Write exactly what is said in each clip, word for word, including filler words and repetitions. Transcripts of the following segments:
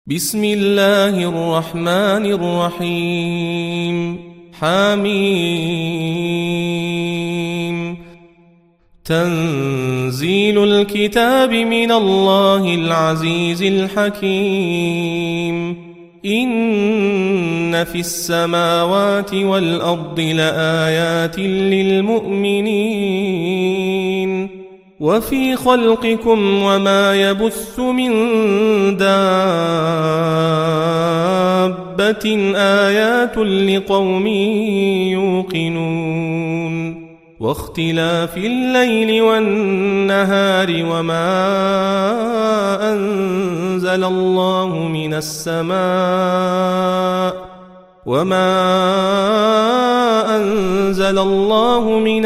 بسم الله الرحمن الرحيم حميم تنزيل الكتاب من الله العزيز الحكيم إن في السماوات والأرض لآيات للمؤمنين وفي خلقكم وما يبث من دابة آيات لقوم يوقنون واختلاف الليل والنهار وما أنزل الله من السماء وما أنزل الله من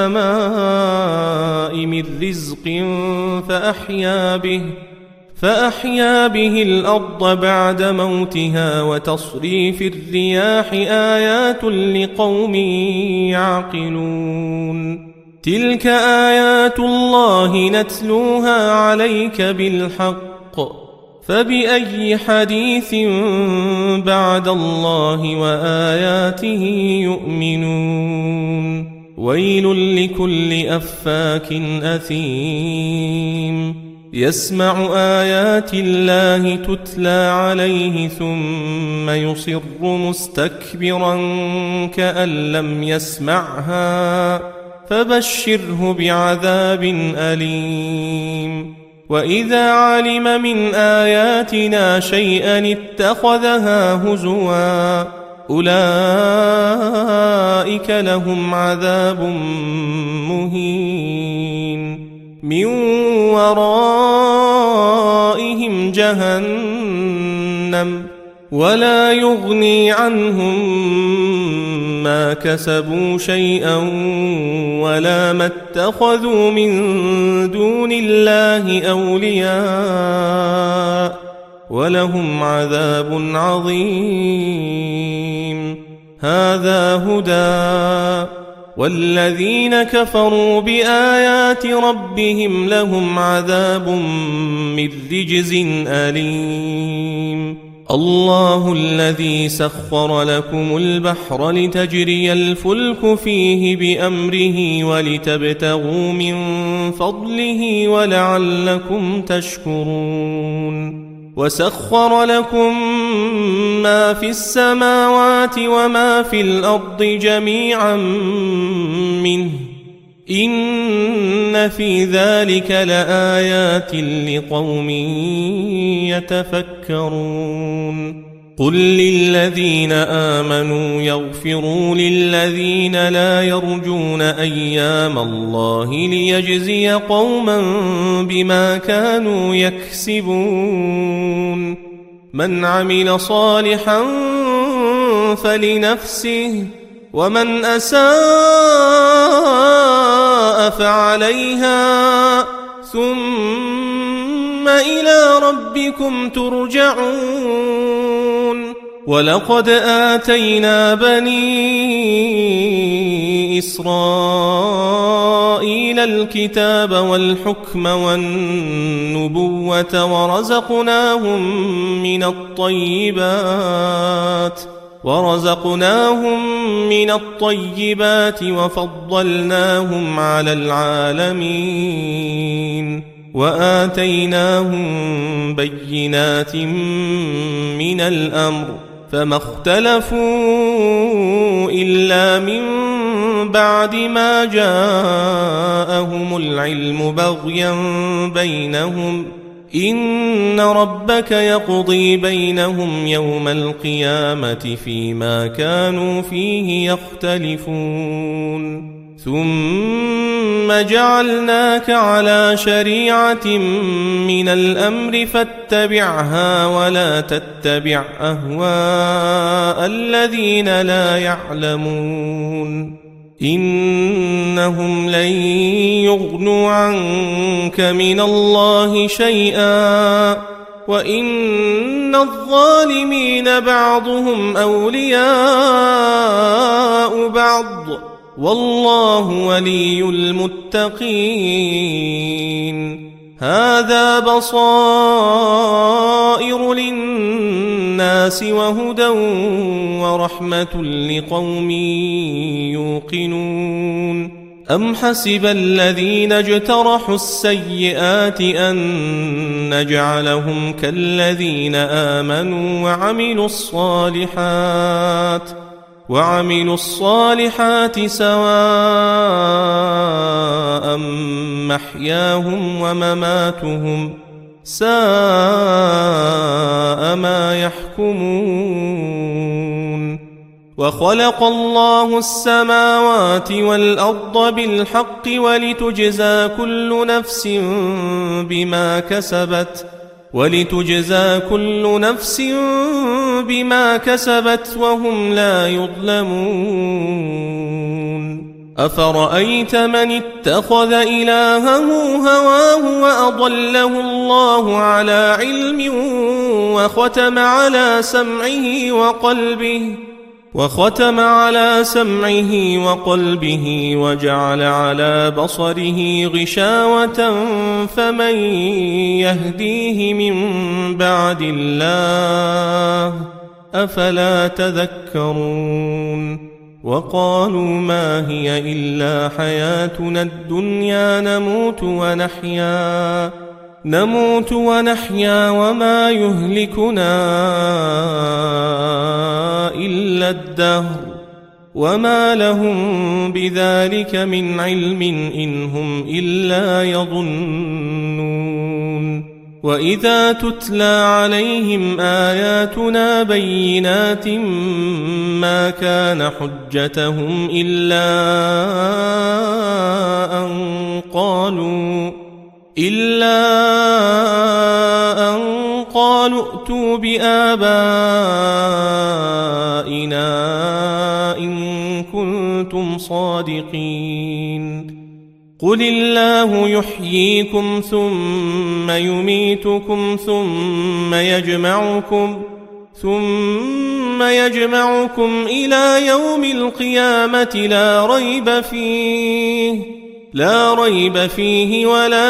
السماء من رزق فأحيا به فأحيا به الأرض بعد موتها وتصريف الرياح آيات لقوم يعقلون تلك آيات الله نتلوها عليك بالحق فبأي حديث بعد الله وآياته يؤمنون ويل لكل أفاك أثيم يسمع آيات الله تتلى عليه ثم يصر مستكبرا كأن لم يسمعها فبشره بعذاب أليم وإذا علم من آياتنا شيئا اتخذها هزوا أولئك لهم عذاب مهين من ورائهم جهنم ولا يغني عنهم ما كسبوا شيئا ولا ما اتخذوا من دون الله أولياء ولهم عذاب عظيم هذا هدى والذين كفروا بآيات ربهم لهم عذاب من رجز أليم الله الذي سخر لكم البحر لتجري الفلك فيه بأمره ولتبتغوا من فضله ولعلكم تشكرون وسخر لكم ما في السماوات وما في الأرض جميعا منه إن في ذلك لآيات لقوم يتفكرون قل للذين آمنوا يغفروا للذين لا يرجون أيام الله ليجزي قوما بما كانوا يكسبون من عمل صالحا فلنفسه ومن أساء فعليها ثم إلى ربكم ترجعون ولقد آتينا بني إسرائيل الكتاب والحكم والنبوة ورزقناهم من الطيبات ورزقناهم من الطيبات وفضلناهم على العالمين وآتيناهم بينات من الأمر فما اختلفوا إلا من بعد ما جاءهم العلم بغيا بينهم إن ربك يقضي بينهم يوم القيامة فيما كانوا فيه يختلفون ثم جعلناك على شريعة من الأمر فاتبعها ولا تتبع أهواء الذين لا يعلمون إنهم لن يغنوا عنك من الله شيئا وإن الظالمين بعضهم أولياء بعض والله ولي المتقين هذا بصائر للناس وهدى ورحمة لقوم يوقنون أم حسب الذين اجترحوا السيئات أن نجعلهم كالذين آمنوا وعملوا الصالحات وعملوا الصالحات سواء محياهم ومماتهم ساء ما يحكمون وخلق الله السماوات والأرض بالحق ولتجزى كل نفس بما كسبت ولتجزى كل نفس بما كسبت وهم لا يظلمون أفرأيت من اتخذ إلهه هواه وأضله الله على علم وختم على سمعه وقلبه وختم على سمعه وقلبه وجعل على بصره غشاوة فمن يهديه من بعد الله أفلا تذكرون وقالوا ما هي إلا حياتنا الدنيا نموت ونحيا نموت ونحيا وما يهلكنا إلا الدهر وما لهم بذلك من علم إن هم إلا يظنون وإذا تتلى عليهم آياتنا بينات ما كان حجتهم إلا أن قالوا إلا أن قالوا ائتوا بآبائنا إن كنتم صادقين قل الله يحييكم ثم يميتكم ثم يجمعكم ثم يجمعكم إلى يوم القيامة لا ريب فيه لا ريب فيه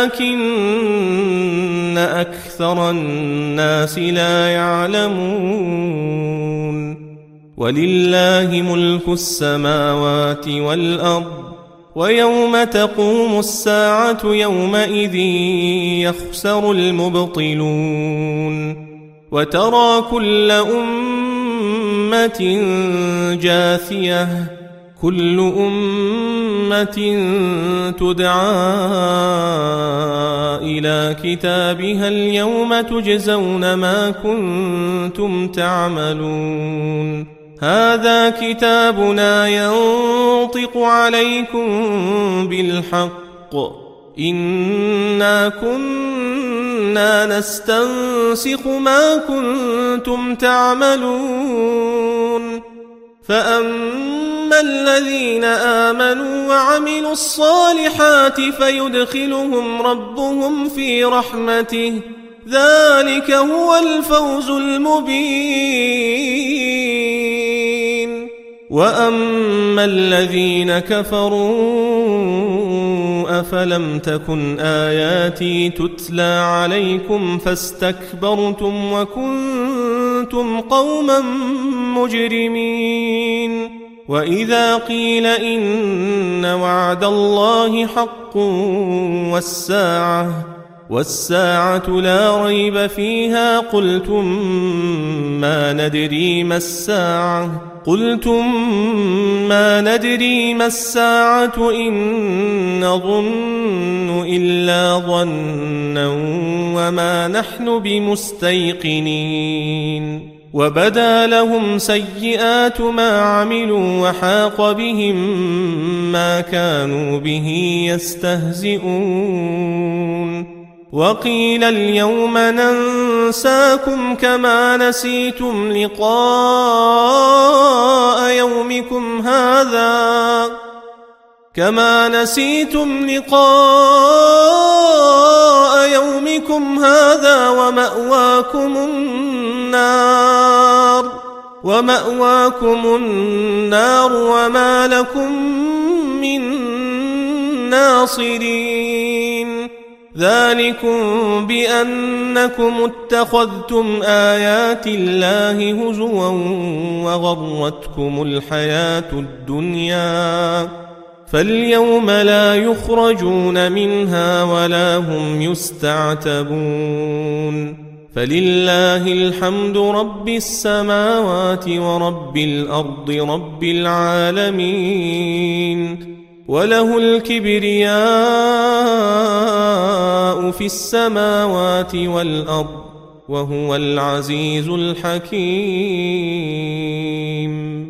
ولكن أكثر الناس لا يعلمون ولله ملك السماوات والأرض ويوم تقوم الساعة يومئذ يخسر المبطلون وترى كل أمة جاثية كل أمة تدعى إلى كتابها اليوم تجزون ما كنتم تعملون هذا كتابنا ينطق عليكم بالحق إنا كنا نستنسخ ما كنتم تعملون فأما الذين آمنوا وعملوا الصالحات فيدخلهم ربهم في رحمته ذلك هو الفوز المبين وأما الذين كفروا أفلم تكن آياتي تتلى عليكم فاستكبرتم وكنتم قوما مجرمين وإذا قيل إن وعد الله حق والساعة والساعة لا ريب فيها قلتم ما ندري ما الساعة قلتم ما ندري ما الساعة إن نظن إلا ظنا وما نحن بمستيقنين وبدا لهم سيئات ما عملوا وحاق بهم ما كانوا به يستهزئون وقيل اليوم ننساكم كما نسيتم لقاء يومكم هذا كما نسيتم لقاء يومكم هذا ومأواكم النار ومأواكم النار وما لكم من ناصرين ذلكم بأنكم اتخذتم آيات الله هزوا وغرتكم الحياة الدنيا فاليوم لا يخرجون منها ولا هم يستعتبون فلله الحمد رب السماوات ورب الأرض رب العالمين وله الكبرياء في السماوات والأرض وهو العزيز الحكيم.